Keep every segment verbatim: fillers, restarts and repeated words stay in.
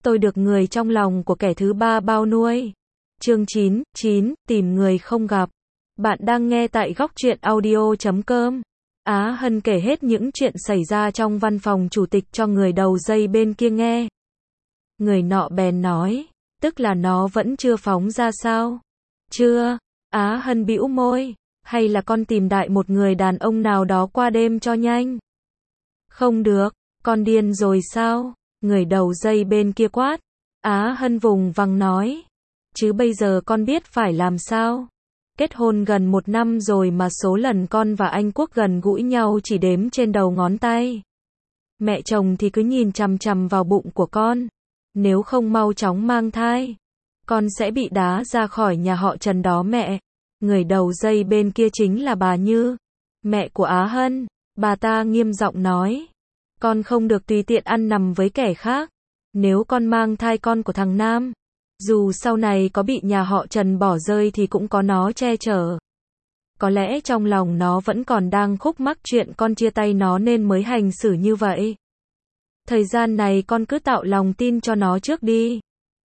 tôi được người trong lòng của kẻ thứ ba bao nuôi. Chương chín, chín, tìm người không gặp. Bạn đang nghe tại góc truyện audio chấm com. Á Hân kể hết những chuyện xảy ra trong văn phòng chủ tịch cho người đầu dây bên kia nghe. Người nọ bèn nói, tức là nó vẫn chưa phóng ra sao? Chưa. Á Hân bĩu môi, hay là con tìm đại một người đàn ông nào đó qua đêm cho nhanh? Không được, con điên rồi sao? Người đầu dây bên kia quát. Á Hân vùng vằng nói, chứ bây giờ con biết phải làm sao? Kết hôn gần một năm rồi mà số lần con và anh Quốc gần gũi nhau chỉ đếm trên đầu ngón tay. Mẹ chồng thì cứ nhìn chằm chằm vào bụng của con. Nếu không mau chóng mang thai, con sẽ bị đá ra khỏi nhà họ Trần đó mẹ. Người đầu dây bên kia chính là bà Như, mẹ của Á Hân. Bà ta nghiêm giọng nói, con không được tùy tiện ăn nằm với kẻ khác. Nếu con mang thai con của thằng Nam, dù sau này có bị nhà họ Trần bỏ rơi thì cũng có nó che chở. Có lẽ trong lòng nó vẫn còn đang khúc mắc chuyện con chia tay nó nên mới hành xử như vậy. Thời gian này con cứ tạo lòng tin cho nó trước đi.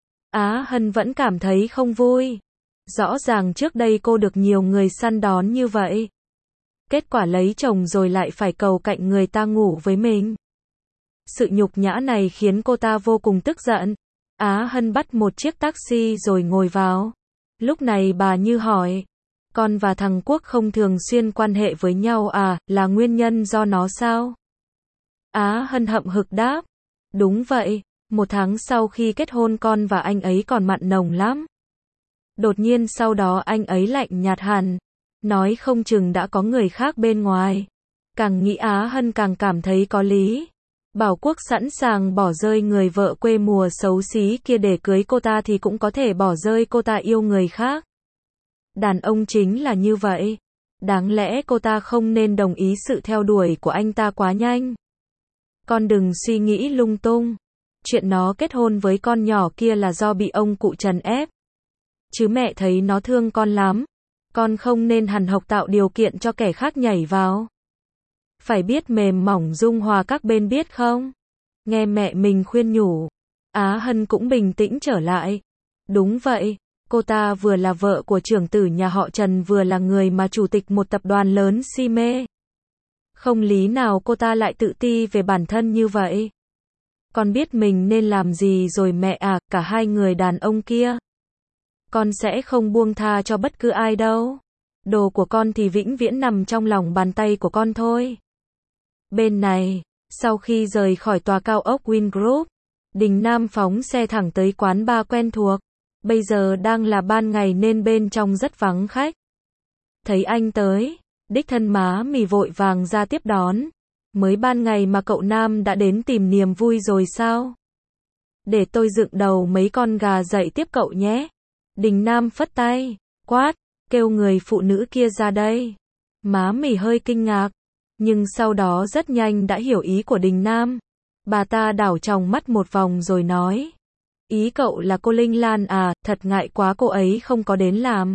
Á Hân vẫn cảm thấy không vui. Rõ ràng trước đây cô được nhiều người săn đón như vậy. Kết quả lấy chồng rồi lại phải cầu cạnh người ta ngủ với mình. Sự nhục nhã này khiến cô ta vô cùng tức giận. Á Hân bắt một chiếc taxi rồi ngồi vào. Lúc này bà Như hỏi, con và thằng Quốc không thường xuyên quan hệ với nhau à, là nguyên nhân do nó sao? Á Hân hậm hực đáp, đúng vậy, một tháng sau khi kết hôn con và anh ấy còn mặn nồng lắm. Đột nhiên sau đó anh ấy lạnh nhạt hẳn, nói không chừng đã có người khác bên ngoài. Càng nghĩ Á Hân càng cảm thấy có lý. Bảo Quốc sẵn sàng bỏ rơi người vợ quê mùa xấu xí kia để cưới cô ta thì cũng có thể bỏ rơi cô ta yêu người khác. Đàn ông chính là như vậy. Đáng lẽ cô ta không nên đồng ý sự theo đuổi của anh ta quá nhanh. Con đừng suy nghĩ lung tung. Chuyện nó kết hôn với con nhỏ kia là do bị ông cụ Trần ép. Chứ mẹ thấy nó thương con lắm. Con không nên hằn học tạo điều kiện cho kẻ khác nhảy vào. Phải biết mềm mỏng dung hòa các bên biết không? Nghe mẹ mình khuyên nhủ. Á Hân cũng bình tĩnh trở lại. Đúng vậy, cô ta vừa là vợ của trưởng tử nhà họ Trần vừa là người mà chủ tịch một tập đoàn lớn si mê. Không lý nào cô ta lại tự ti về bản thân như vậy. Con biết mình nên làm gì rồi mẹ à, cả hai người đàn ông kia. Con sẽ không buông tha cho bất cứ ai đâu. Đồ của con thì vĩnh viễn nằm trong lòng bàn tay của con thôi. Bên này, sau khi rời khỏi tòa cao ốc Win Group, Đình Nam phóng xe thẳng tới quán bar quen thuộc. Bây giờ đang là ban ngày nên bên trong rất vắng khách. Thấy anh tới, đích thân má mì vội vàng ra tiếp đón. Mới ban ngày mà cậu Nam đã đến tìm niềm vui rồi sao? Để tôi dựng đầu mấy con gà dậy tiếp cậu nhé. Đình Nam phất tay, quát, kêu người phụ nữ kia ra đây. Má mì hơi kinh ngạc, nhưng sau đó rất nhanh đã hiểu ý của Đình Nam. Bà ta đảo tròng mắt một vòng rồi nói, ý cậu là cô Linh Lan à, thật ngại quá cô ấy không có đến làm.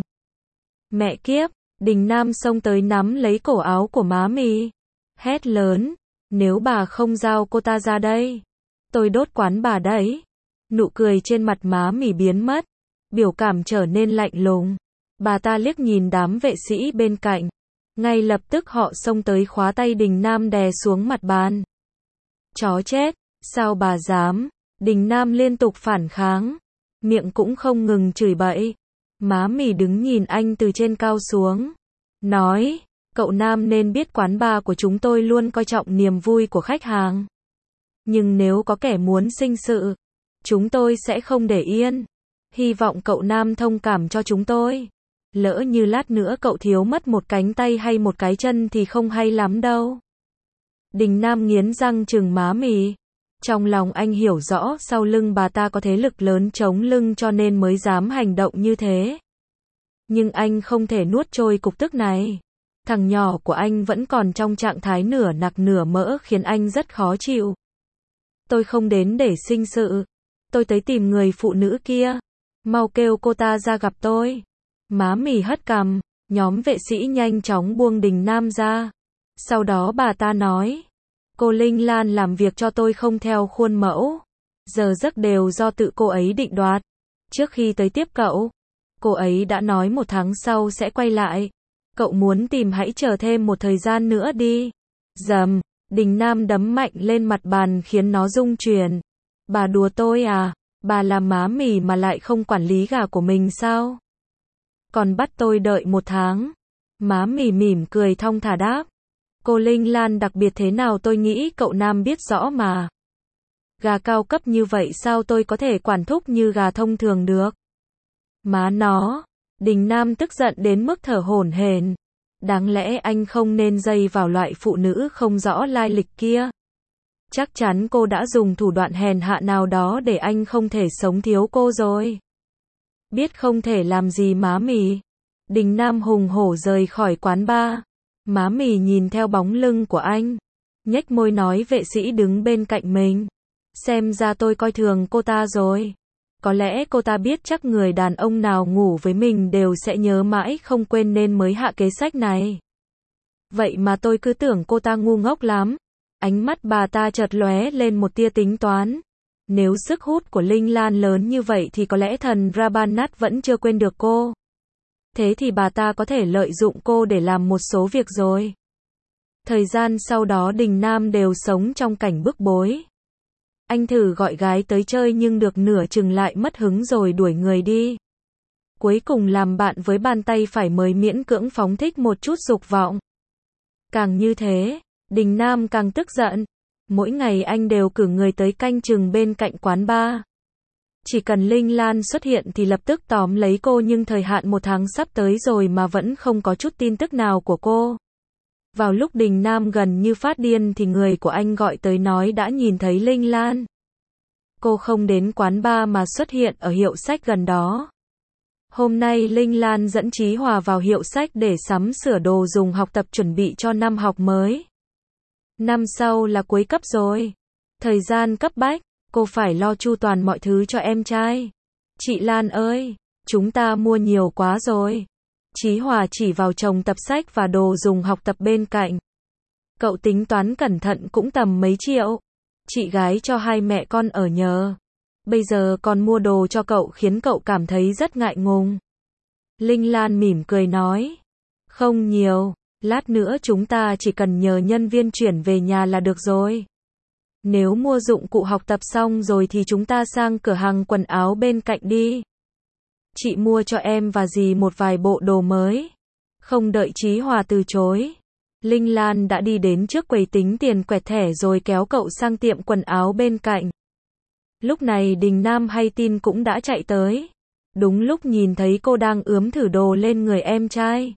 Mẹ kiếp, Đình Nam xông tới nắm lấy cổ áo của má mì. Hét lớn, nếu bà không giao cô ta ra đây, tôi đốt quán bà đấy. Nụ cười trên mặt má mì biến mất, biểu cảm trở nên lạnh lùng. Bà ta liếc nhìn đám vệ sĩ bên cạnh. Ngay lập tức họ xông tới khóa tay Đình Nam đè xuống mặt bàn. Chó chết, sao bà dám? Đình Nam liên tục phản kháng, miệng cũng không ngừng chửi bậy. Má mì đứng nhìn anh từ trên cao xuống, nói, cậu Nam nên biết quán bar của chúng tôi luôn coi trọng niềm vui của khách hàng. Nhưng nếu có kẻ muốn sinh sự, chúng tôi sẽ không để yên. Hy vọng cậu Nam thông cảm cho chúng tôi. Lỡ như lát nữa cậu thiếu mất một cánh tay hay một cái chân thì không hay lắm đâu. Đình Nam nghiến răng trừng má mì. Trong lòng anh hiểu rõ sau lưng bà ta có thế lực lớn chống lưng cho nên mới dám hành động như thế. Nhưng anh không thể nuốt trôi cục tức này. Thằng nhỏ của anh vẫn còn trong trạng thái nửa nặc nửa mỡ khiến anh rất khó chịu. Tôi không đến để sinh sự. Tôi tới tìm người phụ nữ kia. Mau kêu cô ta ra gặp tôi. Má mì hất cằm, nhóm vệ sĩ nhanh chóng buông Đình Nam ra. Sau đó bà ta nói, cô Linh Lan làm việc cho tôi không theo khuôn mẫu. Giờ giấc đều do tự cô ấy định đoạt. Trước khi tới tiếp cậu, cô ấy đã nói một tháng sau sẽ quay lại. Cậu muốn tìm hãy chờ thêm một thời gian nữa đi. Dầm, Đình Nam đấm mạnh lên mặt bàn khiến nó rung chuyển. Bà đùa tôi à? Bà là má mì mà lại không quản lý gà của mình sao? Còn bắt tôi đợi một tháng. Má mì mỉm cười thong thả đáp. Cô Linh Lan đặc biệt thế nào tôi nghĩ cậu Nam biết rõ mà. Gà cao cấp như vậy sao tôi có thể quản thúc như gà thông thường được? Má nó. Đình Nam tức giận đến mức thở hổn hển. Đáng lẽ anh không nên dây vào loại phụ nữ không rõ lai lịch kia. Chắc chắn cô đã dùng thủ đoạn hèn hạ nào đó để anh không thể sống thiếu cô rồi. Biết không thể làm gì má mì. Đình Nam hùng hổ rời khỏi quán bar. Má mì nhìn theo bóng lưng của anh. Nhếch môi nói vệ sĩ đứng bên cạnh mình. Xem ra tôi coi thường cô ta rồi. Có lẽ cô ta biết chắc người đàn ông nào ngủ với mình đều sẽ nhớ mãi không quên nên mới hạ kế sách này. Vậy mà tôi cứ tưởng cô ta ngu ngốc lắm. Ánh mắt bà ta chợt lóe lên một tia tính toán. Nếu sức hút của Linh Lan lớn như vậy thì có lẽ thần Rabbanat vẫn chưa quên được cô. Thế thì bà ta có thể lợi dụng cô để làm một số việc rồi. Thời gian sau đó Đình Nam đều sống trong cảnh bức bối. Anh thử gọi gái tới chơi nhưng được nửa chừng lại mất hứng rồi đuổi người đi. Cuối cùng làm bạn với bàn tay phải mới miễn cưỡng phóng thích một chút dục vọng. Càng như thế, Đình Nam càng tức giận. Mỗi ngày anh đều cử người tới canh chừng bên cạnh quán bar. Chỉ cần Linh Lan xuất hiện thì lập tức tóm lấy cô nhưng thời hạn một tháng sắp tới rồi mà vẫn không có chút tin tức nào của cô. Vào lúc Đình Nam gần như phát điên thì người của anh gọi tới nói đã nhìn thấy Linh Lan. Cô không đến quán bar mà xuất hiện ở hiệu sách gần đó. Hôm nay Linh Lan dẫn Chí Hòa vào hiệu sách để sắm sửa đồ dùng học tập chuẩn bị cho năm học mới. Năm sau là cuối cấp rồi. Thời gian cấp bách, cô phải lo chu toàn mọi thứ cho em trai. Chị Lan ơi, chúng ta mua nhiều quá rồi. Chí Hòa chỉ vào chồng tập sách và đồ dùng học tập bên cạnh. Cậu tính toán cẩn thận cũng tầm mấy triệu. Chị gái cho hai mẹ con ở nhờ. Bây giờ còn mua đồ cho cậu khiến cậu cảm thấy rất ngại ngùng. Linh Lan mỉm cười nói. Không nhiều, lát nữa chúng ta chỉ cần nhờ nhân viên chuyển về nhà là được rồi. Nếu mua dụng cụ học tập xong rồi thì chúng ta sang cửa hàng quần áo bên cạnh đi. Chị mua cho em và dì một vài bộ đồ mới. Không đợi Chí Hòa từ chối. Linh Lan đã đi đến trước quầy tính tiền quẹt thẻ rồi kéo cậu sang tiệm quần áo bên cạnh. Lúc này Đình Nam hay tin cũng đã chạy tới. Đúng lúc nhìn thấy cô đang ướm thử đồ lên người em trai.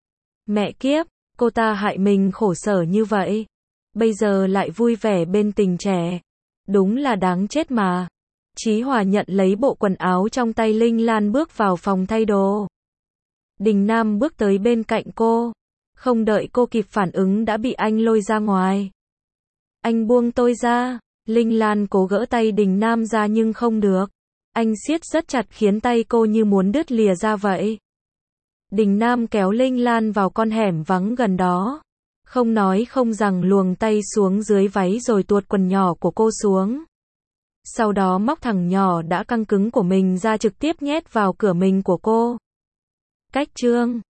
Mẹ kiếp, cô ta hại mình khổ sở như vậy. Bây giờ lại vui vẻ bên tình trẻ. Đúng là đáng chết mà. Chí Hòa nhận lấy bộ quần áo trong tay Linh Lan bước vào phòng thay đồ. Đình Nam bước tới bên cạnh cô. Không đợi cô kịp phản ứng đã bị anh lôi ra ngoài. Anh buông tôi ra. Linh Lan cố gỡ tay Đình Nam ra nhưng không được. Anh siết rất chặt khiến tay cô như muốn đứt lìa ra vậy. Đình Nam kéo Linh Lan vào con hẻm vắng gần đó. Không nói không rằng luồng tay xuống dưới váy rồi tuột quần nhỏ của cô xuống. Sau đó móc thằng nhỏ đã căng cứng của mình ra trực tiếp nhét vào cửa mình của cô. Cách chương